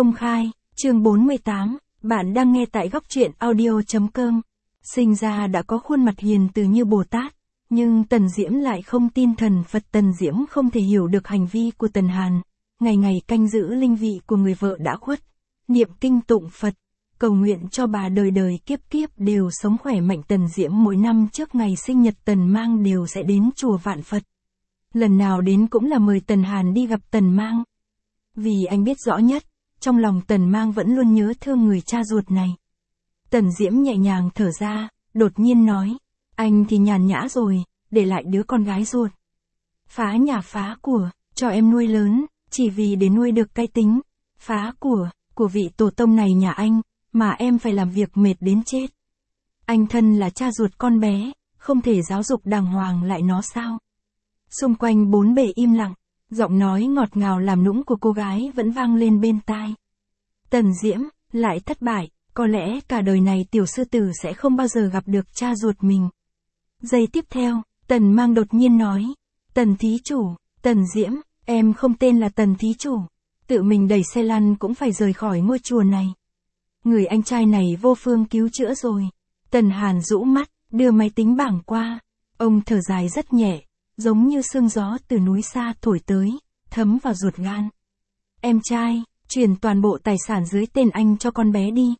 Công khai, chương 48, bạn đang nghe tại góc truyện audio.com. Sinh ra đã có khuôn mặt hiền từ như Bồ Tát, nhưng Tần Diễm lại không tin thần Phật. Tần Diễm không thể hiểu được hành vi của Tần Hàn, ngày ngày canh giữ linh vị của người vợ đã khuất, niệm kinh tụng Phật, cầu nguyện cho bà đời đời kiếp kiếp đều sống khỏe mạnh. Tần Diễm mỗi năm trước ngày sinh nhật Tần Mang đều sẽ đến chùa Vạn Phật. Lần nào đến cũng là mời Tần Hàn đi gặp Tần Mang. Vì anh biết rõ nhất, trong lòng Tần Mang vẫn luôn nhớ thương người cha ruột này. Tần Diễm nhẹ nhàng thở ra, đột nhiên nói, anh thì nhàn nhã rồi, để lại đứa con gái ruột. Phá nhà phá của, cho em nuôi lớn, chỉ vì để nuôi được cái tính, phá của vị tổ tông này nhà anh, mà em phải làm việc mệt đến chết. Anh thân là cha ruột con bé, không thể giáo dục đàng hoàng lại nó sao? Xung quanh bốn bề im lặng, giọng nói ngọt ngào làm nũng của cô gái vẫn vang lên bên tai. Tần Diễm, lại thất bại, có lẽ cả đời này tiểu sư tử sẽ không bao giờ gặp được cha ruột mình. Giây tiếp theo, Tần Mang đột nhiên nói, Tần thí chủ, Tần Diễm, em không tên là Tần thí chủ, tự mình đẩy xe lăn cũng phải rời khỏi ngôi chùa này. Người anh trai này vô phương cứu chữa rồi. Tần Hàn rũ mắt, đưa máy tính bảng qua, ông thở dài rất nhẹ, giống như sương gió từ núi xa thổi tới, thấm vào ruột gan. Em trai, chuyển toàn bộ tài sản dưới tên anh cho con bé đi.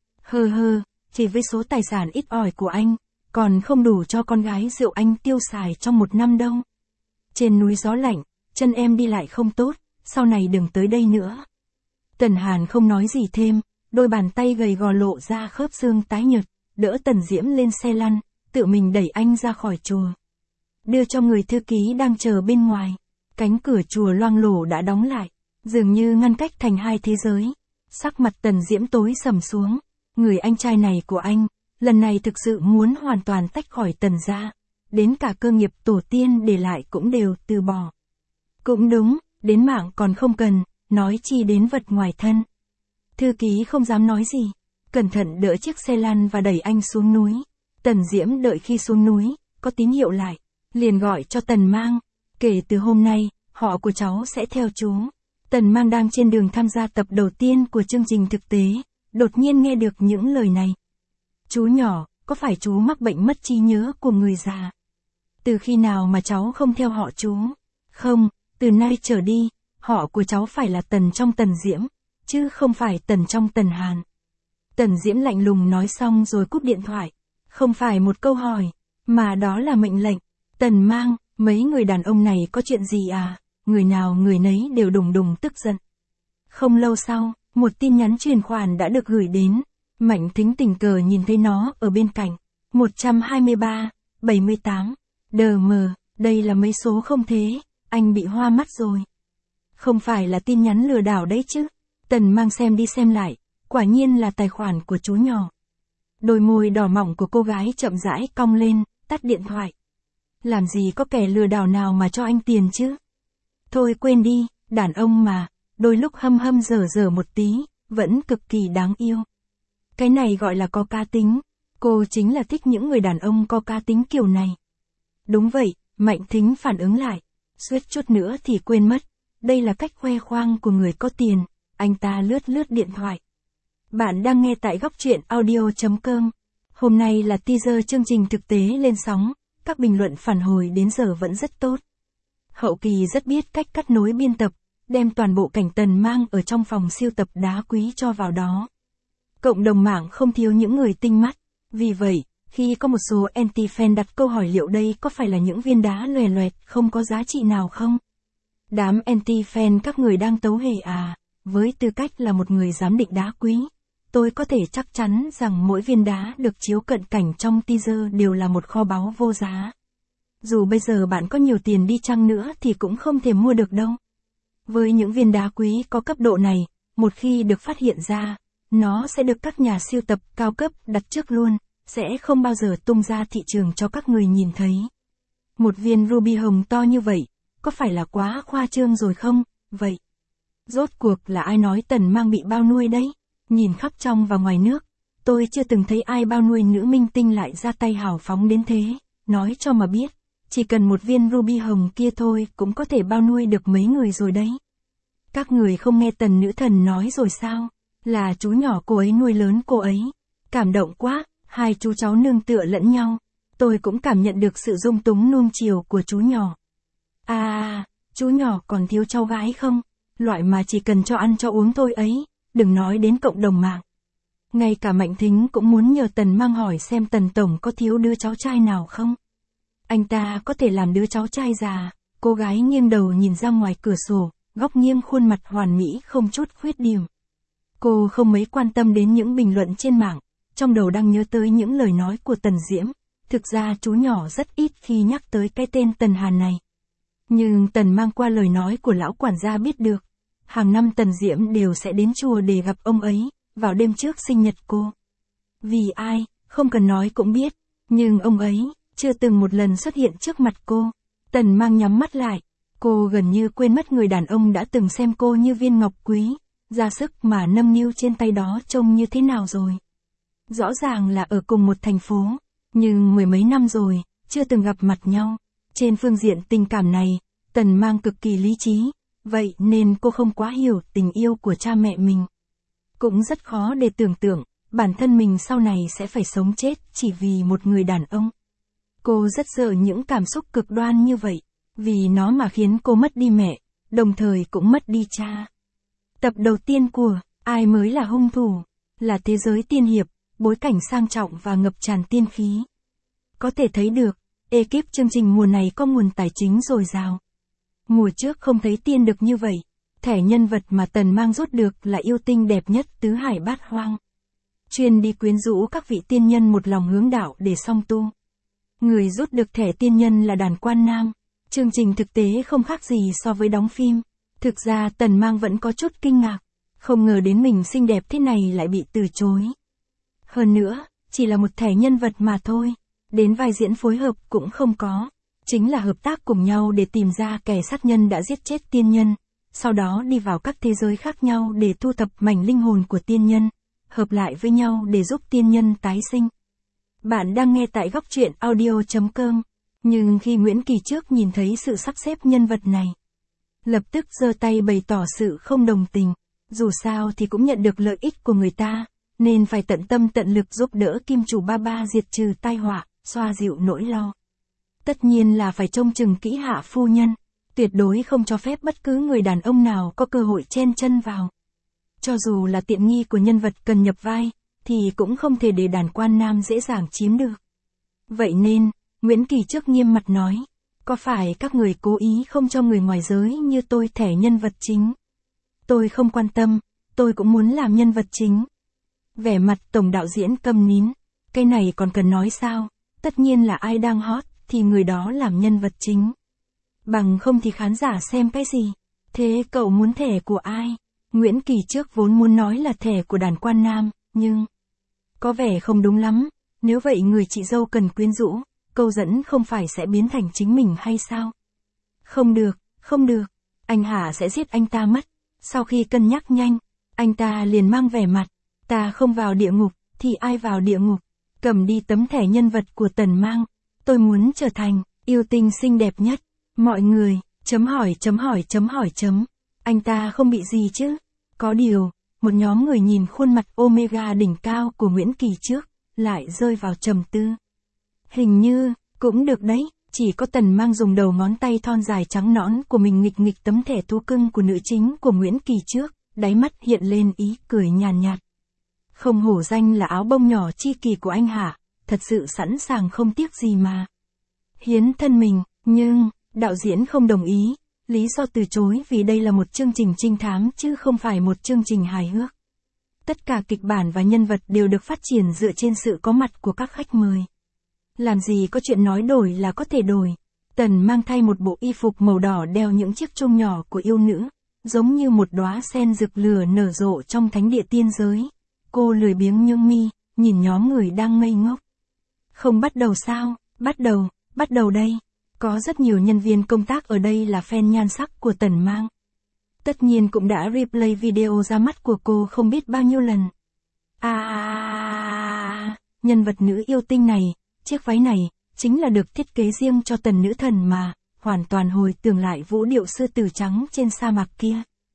Chỉ với số tài sản ít ỏi của anh, còn không đủ cho con gái rượu anh tiêu xài trong một năm đâu. Trên núi gió lạnh, chân em đi lại không tốt, sau này đừng tới đây nữa. Tần Hàn không nói gì thêm, đôi bàn tay gầy gò lộ ra khớp xương tái nhợt, đỡ Tần Diễm lên xe lăn, tự mình đẩy anh ra khỏi chùa. Đưa cho người thư ký đang chờ bên ngoài. Cánh cửa chùa loang lổ đã đóng lại, dường như ngăn cách thành hai thế giới. Sắc mặt Tần Diễm tối sầm xuống. Người anh trai này của anh, lần này thực sự muốn hoàn toàn tách khỏi Tần gia. Đến cả cơ nghiệp tổ tiên để lại cũng đều từ bỏ. Cũng đúng, đến mạng còn không cần, nói chi đến vật ngoài thân. Thư ký không dám nói gì, cẩn thận đỡ chiếc xe lăn và đẩy anh xuống núi. Tần Diễm đợi khi xuống núi, có tín hiệu lại, liền gọi cho Tần Mang. Kể từ hôm nay, họ của cháu sẽ theo chú. Tần Mang đang trên đường tham gia tập đầu tiên của chương trình thực tế, đột nhiên nghe được những lời này. Chú nhỏ, có phải chú mắc bệnh mất trí nhớ của người già? Từ khi nào mà cháu không theo họ chú? Không, từ nay trở đi, họ của cháu phải là Tần trong Tần Diễm, chứ không phải Tần trong Tần Hàn. Tần Diễm lạnh lùng nói xong rồi cúp điện thoại. Không phải một câu hỏi, mà đó là mệnh lệnh. Tần Mang, mấy người đàn ông này có chuyện gì à? Người nào người nấy đều đùng đùng tức giận. Không lâu sau, một tin nhắn chuyển khoản đã được gửi đến. Mạnh Thính tình cờ nhìn thấy nó ở bên cạnh. 123, 78, DM, đây là mấy số không thế, anh bị hoa mắt rồi. Không phải là tin nhắn lừa đảo đấy chứ? Tần Mang xem đi xem lại, quả nhiên là tài khoản của chú nhỏ. Đôi môi đỏ mọng của cô gái chậm rãi cong lên, tắt điện thoại. Làm gì có kẻ lừa đảo nào mà cho anh tiền chứ? Thôi quên đi, đàn ông mà, đôi lúc hâm dở một tí, vẫn cực kỳ đáng yêu. Cái này gọi là có cá tính, cô chính là thích những người đàn ông có cá tính kiểu này. Đúng vậy, Mạnh Thính phản ứng lại, suýt chút nữa thì quên mất, đây là cách khoe khoang của người có tiền. Anh ta lướt điện thoại. Bạn đang nghe tại góc truyện audio.com. Hôm nay là teaser chương trình thực tế lên sóng, các bình luận phản hồi đến giờ vẫn rất tốt. Hậu kỳ rất biết cách cắt nối biên tập, đem toàn bộ cảnh Tần Mang ở trong phòng siêu tập đá quý cho vào đó. Cộng đồng mạng không thiếu những người tinh mắt, vì vậy, khi có một số anti-fan đặt câu hỏi liệu đây có phải là những viên đá loè loẹt không có giá trị nào không? Đám anti-fan các người đang tấu hề à? Với tư cách là một người giám định đá quý, tôi có thể chắc chắn rằng mỗi viên đá được chiếu cận cảnh trong teaser đều là một kho báu vô giá. Dù bây giờ bạn có nhiều tiền đi chăng nữa thì cũng không thể mua được đâu. Với những viên đá quý có cấp độ này, một khi được phát hiện ra, nó sẽ được các nhà siêu tập cao cấp đặt trước luôn, sẽ không bao giờ tung ra thị trường cho các người nhìn thấy. Một viên ruby hồng to như vậy, có phải là quá khoa trương rồi không? Vậy, rốt cuộc là ai nói Tần Mang bị bao nuôi đấy? Nhìn khắp trong và ngoài nước, tôi chưa từng thấy ai bao nuôi nữ minh tinh lại ra tay hào phóng đến thế. Nói cho mà biết, chỉ cần một viên ruby hồng kia thôi cũng có thể bao nuôi được mấy người rồi đấy. Các người không nghe tần nữ thần nói rồi sao? Là chú nhỏ cô ấy nuôi lớn cô ấy. Cảm động quá, hai chú cháu nương tựa lẫn nhau. Tôi cũng cảm nhận được sự dung túng nuông chiều của chú nhỏ. Chú nhỏ còn thiếu cháu gái không? Loại mà chỉ cần cho ăn cho uống thôi ấy, đừng nói đến cộng đồng mạng. Ngay cả Mạnh Thính cũng muốn nhờ Tần Mang hỏi xem Tần Tổng có thiếu đứa cháu trai nào không? Anh ta có thể làm đứa cháu trai già. Cô gái nghiêng đầu nhìn ra ngoài cửa sổ, góc nghiêng khuôn mặt hoàn mỹ không chút khuyết điểm. Cô không mấy quan tâm đến những bình luận trên mạng, trong đầu đang nhớ tới những lời nói của Tần Diễm. Thực ra chú nhỏ rất ít khi nhắc tới cái tên Tần Hàn này. Nhưng Tần Mang qua lời nói của lão quản gia biết được, hàng năm Tần Diễm đều sẽ đến chùa để gặp ông ấy, vào đêm trước sinh nhật cô. Vì ai, không cần nói cũng biết, nhưng ông ấy chưa từng một lần xuất hiện trước mặt cô. Tần Mang nhắm mắt lại, cô gần như quên mất người đàn ông đã từng xem cô như viên ngọc quý, ra sức mà nâng niu trên tay đó trông như thế nào rồi. Rõ ràng là ở cùng một thành phố, nhưng mười mấy năm rồi, chưa từng gặp mặt nhau. Trên phương diện tình cảm này, Tần Mang cực kỳ lý trí, vậy nên cô không quá hiểu tình yêu của cha mẹ mình. Cũng rất khó để tưởng tượng, bản thân mình sau này sẽ phải sống chết chỉ vì một người đàn ông. Cô rất sợ những cảm xúc cực đoan như vậy, vì nó mà khiến cô mất đi mẹ, đồng thời cũng mất đi cha. Tập đầu tiên của Ai mới là hung thủ, là thế giới tiên hiệp, bối cảnh sang trọng và ngập tràn tiên khí. Có thể thấy được, ekip chương trình mùa này có nguồn tài chính dồi dào. Mùa trước không thấy tiên được như vậy, thẻ nhân vật mà Tần Mang rút được là yêu tinh đẹp nhất tứ hải bát hoang. Chuyên đi quyến rũ các vị tiên nhân một lòng hướng đạo để song tu. Người rút được thẻ tiên nhân là Đàn Quan Nam. Chương trình thực tế không khác gì so với đóng phim. Thực ra Tần Mang vẫn có chút kinh ngạc, không ngờ đến mình xinh đẹp thế này lại bị từ chối. Hơn nữa, chỉ là một thẻ nhân vật mà thôi, đến vai diễn phối hợp cũng không có. Chính là hợp tác cùng nhau để tìm ra kẻ sát nhân đã giết chết tiên nhân, sau đó đi vào các thế giới khác nhau để thu thập mảnh linh hồn của tiên nhân, hợp lại với nhau để giúp tiên nhân tái sinh. Bạn đang nghe tại góc truyện audio.com, nhưng khi Nguyễn Kỳ Trước nhìn thấy sự sắp xếp nhân vật này, lập tức giơ tay bày tỏ sự không đồng tình, dù sao thì cũng nhận được lợi ích của người ta, nên phải tận tâm tận lực giúp đỡ Kim Chủ Ba diệt trừ tai họa, xoa dịu nỗi lo. Tất nhiên là phải trông chừng kỹ Hạ phu nhân, tuyệt đối không cho phép bất cứ người đàn ông nào có cơ hội chen chân vào. Cho dù là tiện nghi của nhân vật cần nhập vai, thì cũng không thể để Đàn Quan Nam dễ dàng chiếm được. Vậy nên, Nguyễn Kỳ Trước nghiêm mặt nói, có phải các người cố ý không cho người ngoài giới như tôi thẻ nhân vật chính? Tôi không quan tâm, tôi cũng muốn làm nhân vật chính. Vẻ mặt tổng đạo diễn câm nín, cái này còn cần nói sao, tất nhiên là ai đang hot, thì người đó làm nhân vật chính. Bằng không thì khán giả xem cái gì? Thế cậu muốn thẻ của ai? Nguyễn Kỳ Trước vốn muốn nói là thẻ của Đàn Quan Nam, nhưng có vẻ không đúng lắm, nếu vậy người chị dâu cần quyến rũ, câu dẫn không phải sẽ biến thành chính mình hay sao? Không được, không được, anh Hà sẽ giết anh ta mất. Sau khi cân nhắc nhanh, anh ta liền mang vẻ mặt, ta không vào địa ngục, thì ai vào địa ngục? Cầm đi tấm thẻ nhân vật của Tần Mang, tôi muốn trở thành yêu tinh xinh đẹp nhất. Mọi người, chấm hỏi. Anh ta không bị gì chứ? Có điều, một nhóm người nhìn khuôn mặt Omega đỉnh cao của Nguyễn Kỳ Trước, lại rơi vào trầm tư. Hình như, cũng được đấy, chỉ có Tần Mang dùng đầu ngón tay thon dài trắng nõn của mình nghịch nghịch tấm thẻ thú cưng của nữ chính của Nguyễn Kỳ Trước, đáy mắt hiện lên ý cười nhàn nhạt. Không hổ danh là áo bông nhỏ chi kỳ của anh hả, thật sự sẵn sàng không tiếc gì mà hiến thân mình, nhưng đạo diễn không đồng ý, lý do từ chối vì đây là một chương trình trinh thám chứ không phải một chương trình hài hước. Tất cả kịch bản và nhân vật đều được phát triển dựa trên sự có mặt của các khách mời. Làm gì có chuyện nói đổi là có thể đổi. Tần Mang thay một bộ y phục màu đỏ đeo những chiếc chuông nhỏ của yêu nữ, giống như một đóa sen rực lửa nở rộ trong thánh địa tiên giới. Cô lười biếng nhướng mi, nhìn nhóm người đang ngây ngốc. Không bắt đầu sao? Bắt đầu đây. Có rất nhiều nhân viên công tác ở đây là fan nhan sắc của Tần Mang. Tất nhiên cũng đã replay video ra mắt của cô không biết bao nhiêu lần. Nhân vật nữ yêu tinh này, chiếc váy này, chính là được thiết kế riêng cho Tần nữ thần mà, hoàn toàn hồi tưởng lại vũ điệu sư tử trắng trên sa mạc kia.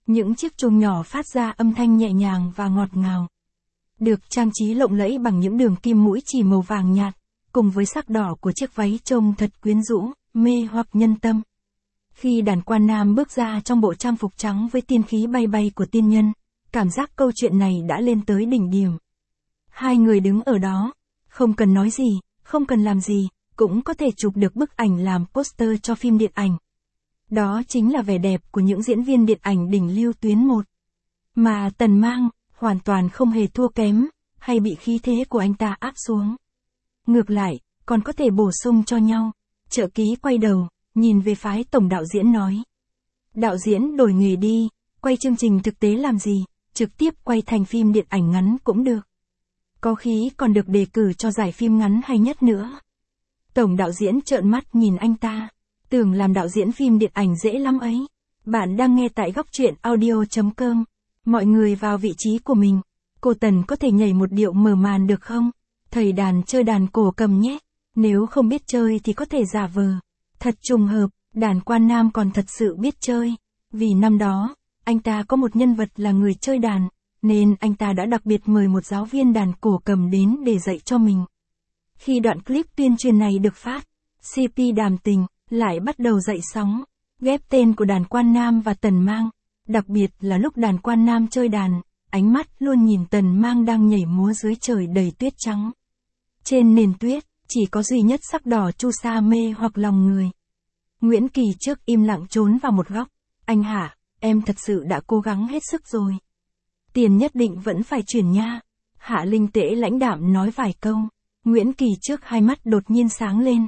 Những chiếc chuông nhỏ phát ra âm thanh nhẹ nhàng và ngọt ngào. Được trang trí lộng lẫy bằng những đường kim mũi chỉ màu vàng nhạt, cùng với sắc đỏ của chiếc váy trông thật quyến rũ, mê hoặc nhân tâm. Khi đàn quan nam bước ra trong bộ trang phục trắng với tiên khí bay bay của tiên nhân, cảm giác câu chuyện này đã lên tới đỉnh điểm. Hai người đứng ở đó, không cần nói gì, không cần làm gì, cũng có thể chụp được bức ảnh làm poster cho phim điện ảnh. Đó chính là vẻ đẹp của những diễn viên điện ảnh đỉnh lưu tuyến 1. Mà Tần Mang, hoàn toàn không hề thua kém, hay bị khí thế của anh ta áp xuống. Ngược lại, còn có thể bổ sung cho nhau. Trợ ký quay đầu, nhìn về phái tổng đạo diễn nói. Đạo diễn đổi nghề đi, quay chương trình thực tế làm gì, trực tiếp quay thành phim điện ảnh ngắn cũng được. Có khi còn được đề cử cho giải phim ngắn hay nhất nữa. Tổng đạo diễn trợn mắt nhìn anh ta, tưởng làm đạo diễn phim điện ảnh dễ lắm ấy. Bạn đang nghe tại góc truyện audio.com. Mọi người vào vị trí của mình. Cô Tần có thể nhảy một điệu mở màn được không? Thầy đàn chơi đàn cổ cầm nhé. Nếu không biết chơi thì có thể giả vờ. Thật trùng hợp, đàn quan nam còn thật sự biết chơi. Vì năm đó, anh ta có một nhân vật là người chơi đàn, nên anh ta đã đặc biệt mời một giáo viên đàn cổ cầm đến để dạy cho mình. Khi đoạn clip tuyên truyền này được phát, CP Đàm Tình lại bắt đầu dậy sóng, ghép tên của đàn quan nam và Tần Mang. Đặc biệt là lúc đàn quan nam chơi đàn, ánh mắt luôn nhìn Tần Mang đang nhảy múa dưới trời đầy tuyết trắng. Trên nền tuyết, chỉ có duy nhất sắc đỏ chu sa mê hoặc lòng người. Nguyễn Kỳ trước im lặng trốn vào một góc. Anh Hạ, em thật sự đã cố gắng hết sức rồi. Tiền nhất định vẫn phải chuyển nha. Hạ Linh Tễ lãnh đạm nói vài câu. Nguyễn Kỳ trước hai mắt đột nhiên sáng lên.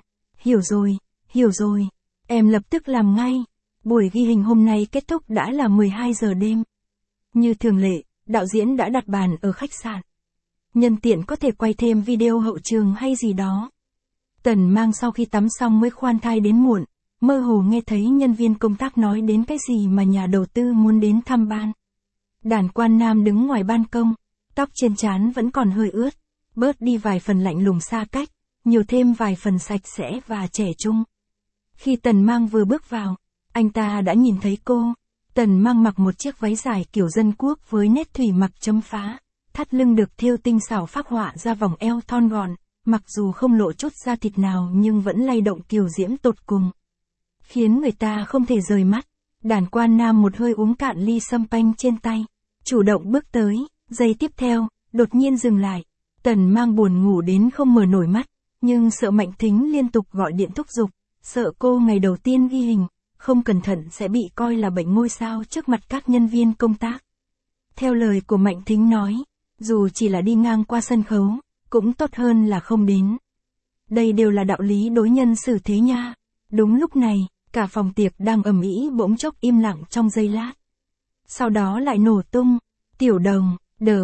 Hiểu rồi. Em lập tức làm ngay. Buổi ghi hình hôm nay kết thúc đã là 12 giờ đêm. Như thường lệ, đạo diễn đã đặt bàn ở khách sạn. Nhân tiện có thể quay thêm video hậu trường hay gì đó. Tần Mang sau khi tắm xong mới khoan thai đến muộn, mơ hồ nghe thấy nhân viên công tác nói đến cái gì mà nhà đầu tư muốn đến thăm ban. Đàn quan nam đứng ngoài ban công, tóc trên trán vẫn còn hơi ướt, bớt đi vài phần lạnh lùng xa cách, nhiều thêm vài phần sạch sẽ và trẻ trung. Khi Tần Mang vừa bước vào, anh ta đã nhìn thấy cô. Tần Mang mặc một chiếc váy dài kiểu dân quốc với nét thủy mặc chấm phá, thắt lưng được thêu tinh xảo phác họa ra vòng eo thon gọn, mặc dù không lộ chút da thịt nào nhưng vẫn lay động kiều diễm tột cùng, khiến người ta không thể rời mắt. Đàn quan nam một hơi uống cạn ly sâm panh trên tay, chủ động bước tới, giây tiếp theo, đột nhiên dừng lại. Tần Mang buồn ngủ đến không mở nổi mắt, nhưng sợ Mạnh Thính liên tục gọi điện thúc giục, sợ cô ngày đầu tiên ghi hình, không cẩn thận sẽ bị coi là bệnh ngôi sao trước mặt các nhân viên công tác. Theo lời của Mạnh Thính nói, dù chỉ là đi ngang qua sân khấu, cũng tốt hơn là không đến. Đây đều là đạo lý đối nhân xử thế nha. Đúng lúc này, cả phòng tiệc đang ầm ĩ bỗng chốc im lặng trong giây lát. Sau đó lại nổ tung. Tiểu Đồng,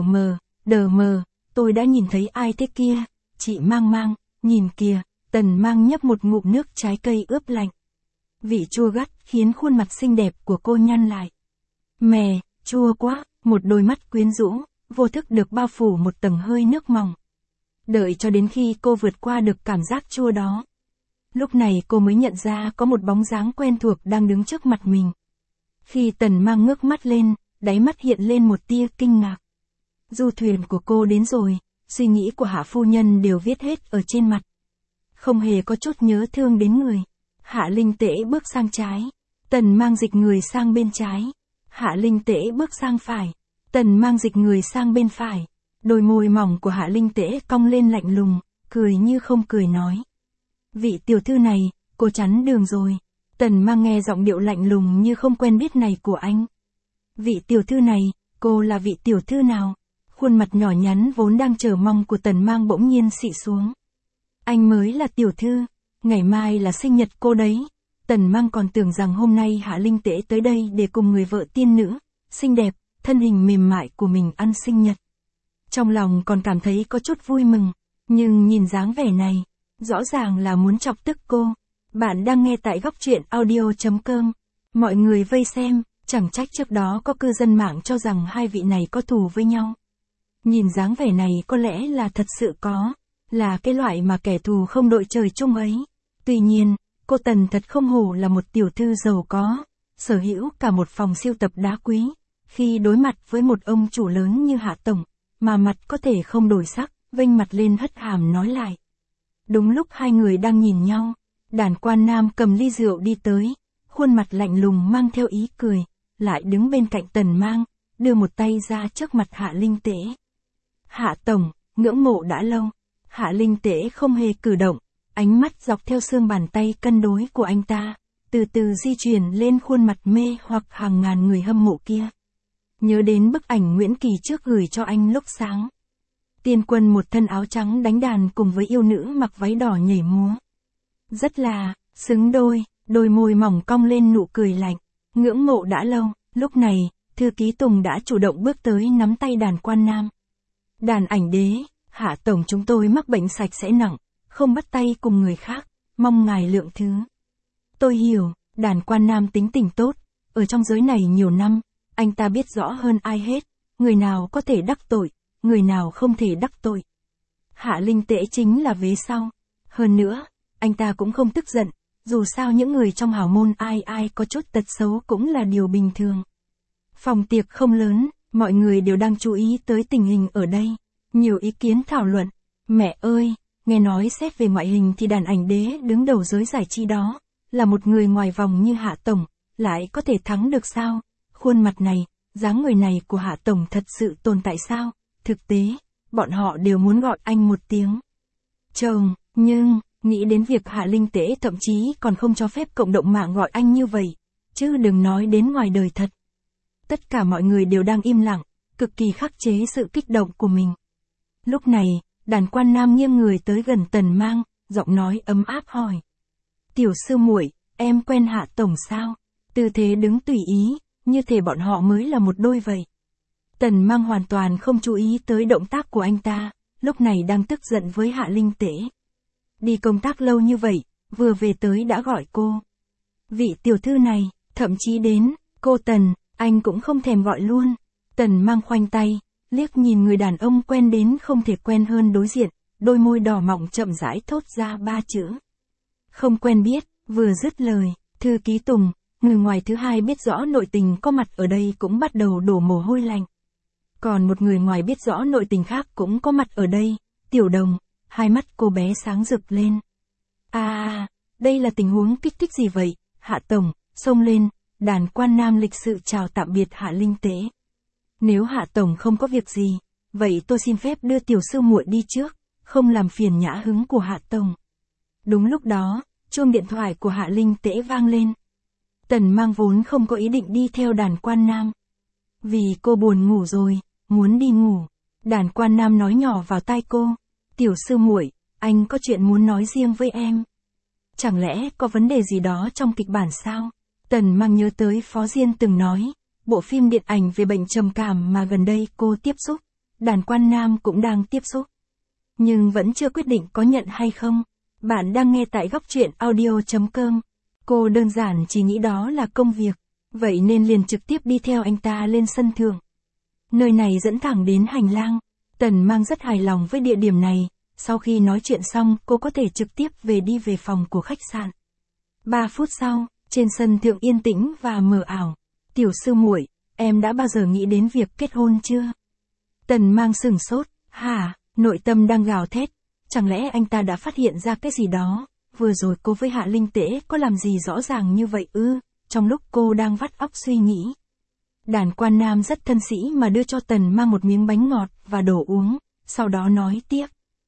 đờ mờ, tôi đã nhìn thấy ai thế kia? Chị Mang, nhìn kìa. Tần Mang nhấp một ngụm nước trái cây ướp lạnh. Vị chua gắt khiến khuôn mặt xinh đẹp của cô nhăn lại. Mè, chua quá, một đôi mắt quyến rũ, vô thức được bao phủ một tầng hơi nước mỏng. Đợi cho đến khi cô vượt qua được cảm giác chua đó. Lúc này cô mới nhận ra có một bóng dáng quen thuộc đang đứng trước mặt mình. Khi Tần Mang ngước mắt lên, đáy mắt hiện lên một tia kinh ngạc. Du thuyền của cô đến rồi, suy nghĩ của Hạ phu nhân đều viết hết ở trên mặt. Không hề có chút nhớ thương đến người. Hạ Linh Tễ bước sang trái. Tần Mang dịch người sang bên trái. Hạ Linh Tễ bước sang phải. Tần Mang dịch người sang bên phải. Đôi môi mỏng của Hạ Linh Tễ cong lên lạnh lùng, cười như không cười nói. Vị tiểu thư này, cô chắn đường rồi. Tần Mang nghe giọng điệu lạnh lùng như không quen biết này của anh. Vị tiểu thư này, cô là vị tiểu thư nào? Khuôn mặt nhỏ nhắn vốn đang chờ mong của Tần Mang bỗng nhiên xị xuống. Anh mới là tiểu thư, ngày mai là sinh nhật cô đấy. Tần Mang còn tưởng rằng hôm nay Hạ Linh Tễ tới đây để cùng người vợ tiên nữ, xinh đẹp, thân hình mềm mại của mình ăn sinh nhật. Trong lòng còn cảm thấy có chút vui mừng, nhưng nhìn dáng vẻ này, rõ ràng là muốn chọc tức cô. Bạn đang nghe tại góc truyện audio.com. Mọi người vây xem, chẳng trách trước đó có cư dân mạng cho rằng hai vị này có thù với nhau. Nhìn dáng vẻ này có lẽ là thật sự có, là cái loại mà kẻ thù không đội trời chung ấy. Tuy nhiên, cô Tần thật không hổ là một tiểu thư giàu có, sở hữu cả một phòng sưu tập đá quý, Khi đối mặt với một ông chủ lớn như Hạ Tổng, mà mặt có thể không đổi sắc, vênh mặt lên hất hàm nói lại. Đúng lúc hai người đang nhìn nhau, Đàn Quan Nam cầm ly rượu đi tới, khuôn mặt lạnh lùng mang theo ý cười, lại đứng bên cạnh Tần Mang, đưa một tay ra trước mặt Hạ Linh Tễ. Hạ Tổng, ngưỡng mộ đã lâu. Hạ Linh Tễ không hề cử động, ánh mắt dọc theo xương bàn tay cân đối của anh ta, từ từ di chuyển lên khuôn mặt mê hoặc hàng ngàn người hâm mộ kia. Nhớ đến bức ảnh Nguyễn Kỳ trước gửi cho anh lúc sáng. Tiên Quân một thân áo trắng đánh đàn cùng với yêu nữ mặc váy đỏ nhảy múa. Rất là, xứng đôi, đôi môi mỏng cong lên nụ cười lạnh, ngưỡng mộ đã lâu. Lúc này, thư ký Tùng đã chủ động bước tới nắm tay Đàn Quan Nam. Đàn ảnh đế, Hạ Tổng chúng tôi mắc bệnh sạch sẽ nặng, không bắt tay cùng người khác, mong ngài lượng thứ. Tôi hiểu, Đàn Quan Nam tính tình tốt, ở trong giới này nhiều năm, anh ta biết rõ hơn ai hết, người nào có thể đắc tội, người nào không thể đắc tội. Hạ Linh Tễ chính là vế sau. Hơn nữa, anh ta cũng không tức giận, dù sao những người trong hào môn ai ai có chút tật xấu cũng là điều bình thường. Phòng tiệc không lớn, mọi người đều đang chú ý tới tình hình ở đây. Nhiều ý kiến thảo luận. Mẹ ơi, nghe nói xét về ngoại hình thì đàn ảnh đế đứng đầu giới giải trí đó, là một người ngoài vòng như Hạ Tổng, lại có thể thắng được sao? Khuôn mặt này, dáng người này của Hạ Tổng thật sự tồn tại sao? Thực tế, bọn họ đều muốn gọi anh một tiếng chồng, nhưng, nghĩ đến việc Hạ Linh Tễ thậm chí còn không cho phép cộng đồng mạng gọi anh như vậy, chứ đừng nói đến ngoài đời thật. Tất cả mọi người đều đang im lặng, cực kỳ khắc chế sự kích động của mình. Lúc này, Đàn Quan Nam nghiêng người tới gần Tần Mang, giọng nói ấm áp hỏi. Tiểu sư muội, em quen Hạ Tổng sao? Tư thế đứng tùy ý, như thể bọn họ mới là một đôi vậy. Tần Mang hoàn toàn không chú ý tới động tác của anh ta, lúc này đang tức giận với Hạ Linh Tễ. Đi công tác lâu như vậy, vừa về tới đã gọi cô. Vị tiểu thư này, thậm chí đến, cô Tần, anh cũng không thèm gọi luôn. Tần Mang khoanh tay, liếc nhìn người đàn ông quen đến không thể quen hơn đối diện, đôi môi đỏ mọng chậm rãi thốt ra ba chữ. Không quen biết, vừa dứt lời, thư ký Tùng, người ngoài thứ hai biết rõ nội tình có mặt ở đây cũng bắt đầu đổ mồ hôi lạnh. Còn một người ngoài biết rõ nội tình khác cũng có mặt ở đây, Tiểu Đồng, hai mắt cô bé sáng rực lên. Đây là tình huống kích thích gì vậy? Hạ Tổng, xông lên, Đàn Quan Nam lịch sự chào tạm biệt Hạ Linh Tễ. Nếu Hạ Tổng không có việc gì, vậy tôi xin phép đưa tiểu sư muội đi trước, không làm phiền nhã hứng của Hạ Tổng. Đúng lúc đó, chuông điện thoại của Hạ Linh Tễ vang lên. Tần Mang vốn không có ý định đi theo Đàn Quan Nam. Vì cô buồn ngủ rồi, muốn đi ngủ. Đàn Quan Nam nói nhỏ vào tai cô. Tiểu sư muội, anh có chuyện muốn nói riêng với em. Chẳng lẽ có vấn đề gì đó trong kịch bản sao? Tần Mang nhớ tới Phó Diên từng nói, bộ phim điện ảnh về bệnh trầm cảm mà gần đây cô tiếp xúc, Đàn Quan Nam cũng đang tiếp xúc. Nhưng vẫn chưa quyết định có nhận hay không. Bạn đang nghe tại Góc Truyện Audio.com. Cô đơn giản chỉ nghĩ đó là công việc, vậy nên liền trực tiếp đi theo anh ta lên sân thượng. Nơi này dẫn thẳng đến hành lang. Tần Mang rất hài lòng với địa điểm này, sau khi nói chuyện xong cô có thể trực tiếp đi về phòng của khách sạn. 3 phút sau, trên sân thượng yên tĩnh và mờ ảo. Tiểu sư muội, em đã bao giờ nghĩ đến việc kết hôn chưa? Tần Mang sửng sốt, hả, nội tâm đang gào thét, chẳng lẽ anh ta đã phát hiện ra cái gì đó, vừa rồi cô với Hạ Linh Tễ có làm gì rõ ràng như vậy ư? Trong lúc cô đang vắt óc suy nghĩ, Đàn Quan Nam rất thân sĩ mà đưa cho Tần Mang một miếng bánh ngọt và đồ uống, sau đó nói tiếp.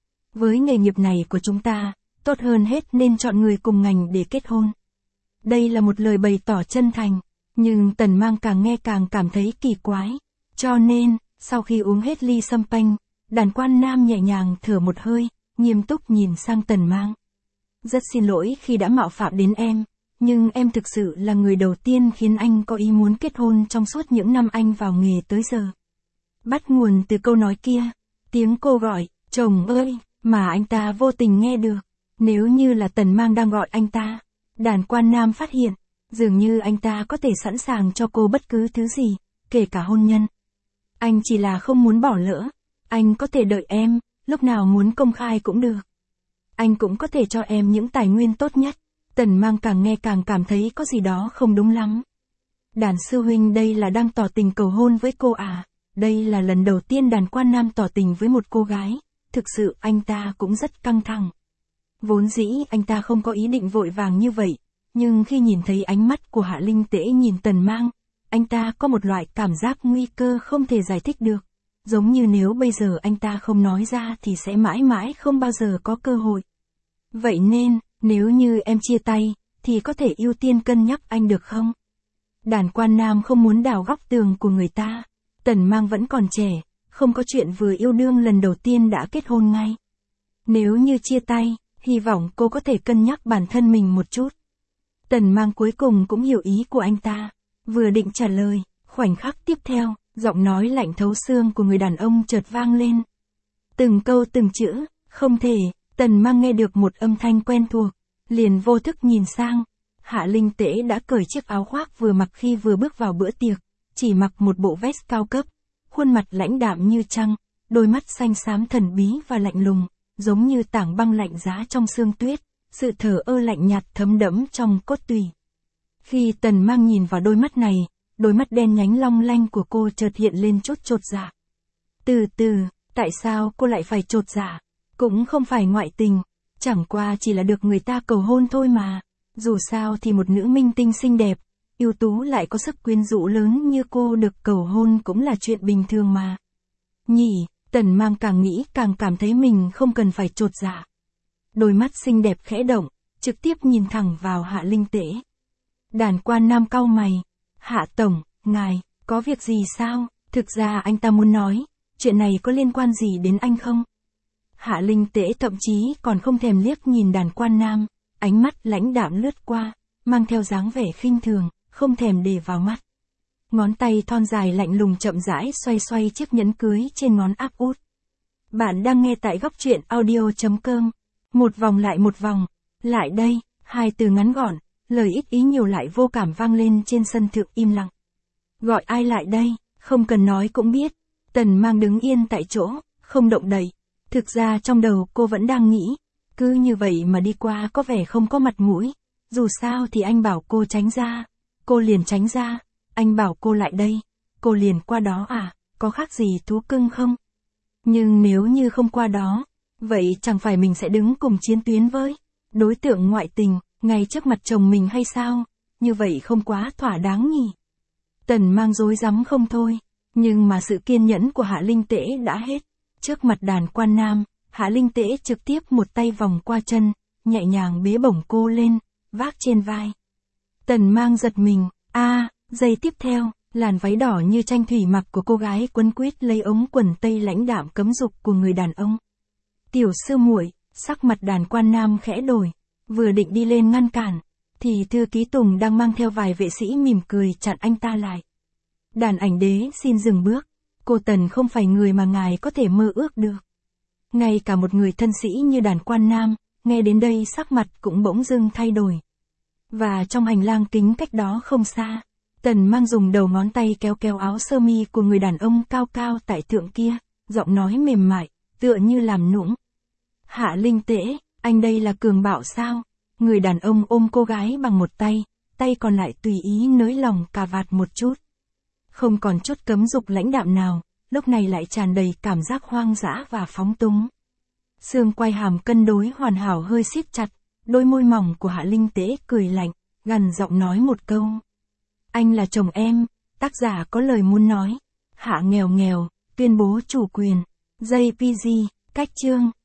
Với nghề nghiệp này của chúng ta, tốt hơn hết nên chọn người cùng ngành để kết hôn. Đây là một lời bày tỏ chân thành, nhưng Tần Mang càng nghe càng cảm thấy kỳ quái. Cho nên, sau khi uống hết ly sâm panh, Đàn Quan Nam nhẹ nhàng thở một hơi, nghiêm túc nhìn sang Tần Mang. Rất xin lỗi khi đã mạo phạm đến em, nhưng em thực sự là người đầu tiên khiến anh có ý muốn kết hôn trong suốt những năm anh vào nghề tới giờ. Bắt nguồn từ câu nói kia, tiếng cô gọi, chồng ơi, mà anh ta vô tình nghe được. Nếu như là Tần Mang đang gọi anh ta, Đàn Quan Nam phát hiện, dường như anh ta có thể sẵn sàng cho cô bất cứ thứ gì, kể cả hôn nhân. Anh chỉ là không muốn bỏ lỡ, anh có thể đợi em, lúc nào muốn công khai cũng được. Anh cũng có thể cho em những tài nguyên tốt nhất. Tần Mang càng nghe càng cảm thấy có gì đó không đúng lắm. Đàn sư huynh đây là đang tỏ tình cầu hôn với cô à? Đây là lần đầu tiên đàn quan nam tỏ tình với một cô gái, thực sự anh ta cũng rất căng thẳng. Vốn dĩ anh ta không có ý định vội vàng như vậy, nhưng khi nhìn thấy ánh mắt của Hạ Linh Tễ nhìn Tần Mang, anh ta có một loại cảm giác nguy cơ không thể giải thích được. Giống như nếu bây giờ anh ta không nói ra thì sẽ mãi mãi không bao giờ có cơ hội. Vậy nên, nếu như em chia tay, thì có thể ưu tiên cân nhắc anh được không? Đàn quan nam không muốn đào góc tường của người ta. Tần Mang vẫn còn trẻ, không có chuyện vừa yêu đương lần đầu tiên đã kết hôn ngay. Nếu như chia tay, hy vọng cô có thể cân nhắc bản thân mình một chút. Tần Mang cuối cùng cũng hiểu ý của anh ta. Vừa định trả lời, khoảnh khắc tiếp theo, giọng nói lạnh thấu xương của người đàn ông chợt vang lên. Từng câu từng chữ, không thể, Tần Mang nghe được một âm thanh quen thuộc, liền vô thức nhìn sang. Hạ Linh Tễ đã cởi chiếc áo khoác vừa mặc khi vừa bước vào bữa tiệc, chỉ mặc một bộ vest cao cấp, khuôn mặt lãnh đạm như trăng, đôi mắt xanh xám thần bí và lạnh lùng, giống như tảng băng lạnh giá trong sương tuyết, sự thờ ơ lạnh nhạt thấm đẫm trong cốt tủy. Khi Tần Mang nhìn vào đôi mắt này, đôi mắt đen nhánh long lanh của cô chợt hiện lên chút chột dạ. Từ từ, tại sao cô lại phải chột dạ? Cũng không phải ngoại tình, chẳng qua chỉ là được người ta cầu hôn thôi mà. Dù sao thì một nữ minh tinh xinh đẹp, ưu tú lại có sức quyến rũ lớn như cô được cầu hôn cũng là chuyện bình thường mà. Nhỉ, Tần Mang càng nghĩ càng cảm thấy mình không cần phải chột dạ. Đôi mắt xinh đẹp khẽ động, trực tiếp nhìn thẳng vào Hạ Linh Tễ. Đàn quan nam cau mày. Hạ tổng, ngài, có việc gì sao? Thực ra anh ta muốn nói, chuyện này có liên quan gì đến anh không? Hạ Linh Tễ thậm chí còn không thèm liếc nhìn đàn quan nam, ánh mắt lãnh đạm lướt qua, mang theo dáng vẻ khinh thường, không thèm để vào mắt. Ngón tay thon dài lạnh lùng chậm rãi xoay xoay chiếc nhẫn cưới trên ngón áp út. Bạn đang nghe tại góc truyện audio.com. Một vòng lại một vòng, lại đây, hai từ ngắn gọn, lời ít ý nhiều lại vô cảm vang lên trên sân thượng im lặng. Gọi ai lại đây, không cần nói cũng biết. Tần Mang đứng yên tại chỗ, không động đậy. Thực ra trong đầu cô vẫn đang nghĩ, cứ như vậy mà đi qua có vẻ không có mặt mũi. Dù sao thì anh bảo cô tránh ra, cô liền tránh ra. Anh bảo cô lại đây, cô liền qua đó à, có khác gì thú cưng không? Nhưng nếu như không qua đó, vậy chẳng phải mình sẽ đứng cùng chiến tuyến với đối tượng ngoại tình, ngay trước mặt chồng mình hay sao? Như vậy không quá thỏa đáng nhỉ? Tần Mang rối rắm không thôi, nhưng mà sự kiên nhẫn của Hạ Linh Tễ đã hết. Trước mặt đàn quan nam, Hạ Linh Tễ trực tiếp một tay vòng qua chân, nhẹ nhàng bế bổng cô lên, vác trên vai. Tần Mang giật mình, giây tiếp theo, làn váy đỏ như tranh thủy mặc của cô gái quấn quýt lấy ống quần tây lãnh đạm cấm dục của người đàn ông. Tiểu sư muội, sắc mặt đàn quan nam khẽ đổi, vừa định đi lên ngăn cản, thì thư ký Tùng đang mang theo vài vệ sĩ mỉm cười chặn anh ta lại. Đàn ảnh đế xin dừng bước, cô Tần không phải người mà ngài có thể mơ ước được. Ngay cả một người thân sĩ như đàn quan nam, nghe đến đây sắc mặt cũng bỗng dưng thay đổi. Và trong hành lang kính cách đó không xa, Tần Mang dùng đầu ngón tay kéo kéo áo sơ mi của người đàn ông cao cao tại thượng kia, giọng nói mềm mại, tựa như làm nũng. Hạ Linh Tễ, anh đây là cường bạo sao? Người đàn ông ôm cô gái bằng một tay còn lại tùy ý nới lỏng cà vạt một chút. Không còn chút cấm dục lãnh đạm nào, lúc này lại tràn đầy cảm giác hoang dã và phóng túng. Xương quai hàm cân đối hoàn hảo hơi siết chặt, đôi môi mỏng của Hạ Linh Tễ cười lạnh, gằn giọng nói một câu. Anh là chồng em, tác giả có lời muốn nói. Hạ nghèo nghèo, tuyên bố chủ quyền. JPG, cách chương.